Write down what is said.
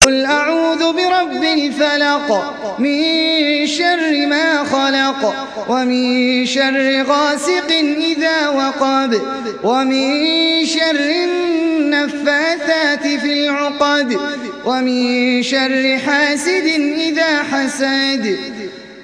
قل أعوذ برب الفلق من شر ما خلق ومن شر غاسق إذا وقب ومن شر النفاثات في العقد ومن شر حاسد إذا حسد